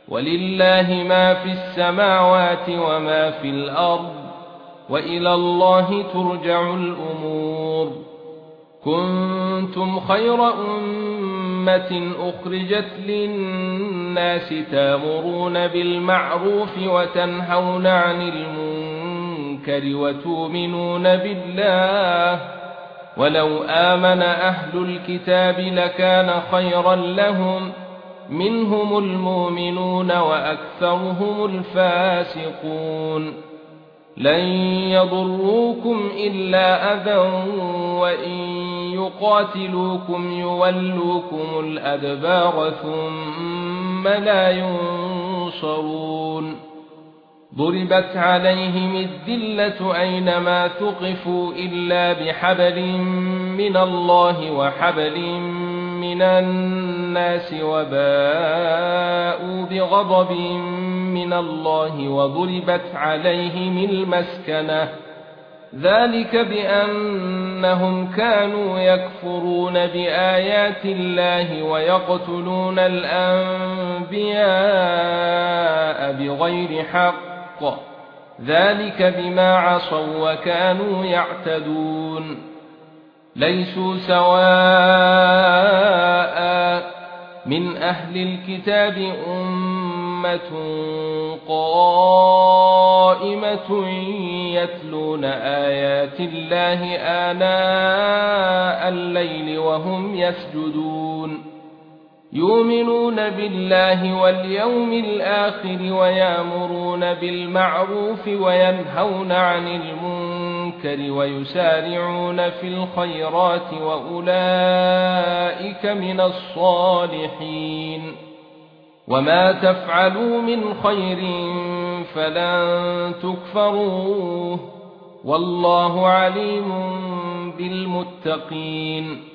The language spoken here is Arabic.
ولله ما في السماوات وما في الأرض وإلى الله ترجع الأمور. كنتم خير أمة أخرجت للناس تأمرون بالمعروف وتنهون عن المنكر وتؤمنون بالله. ولو آمن أهل الكتاب لكان خيرا لهم، منهم المؤمنون وأكثرهم الفاسقون. لن يضروكم إلا أذى وإن يقاتلوكم يولوكم الأدبار ثم لا ينصرون. ضربت عليهم الذلة أينما ثقفوا إلا بحبل من الله وحبل من الناس وباءوا بغضب من الله وضربت عليهم المسكنة، ذلك بأنهم كانوا يكفرون بآيات الله ويقتلون الأنبياء بغير حق، ذلك بما عصوا وكانوا يعتدون. ليسوا سواء من أهل الكتاب أمة قائمة يتلون آيات الله آناء الليل وهم يسجدون، يؤمنون بالله واليوم الآخر ويأمرون بالمعروف وينهون عن المنكر ويسارعون في الخيرات وأولئك من الصالحين. وما تفعلوا من خير فلن تكفروه، والله عليم بالمتقين.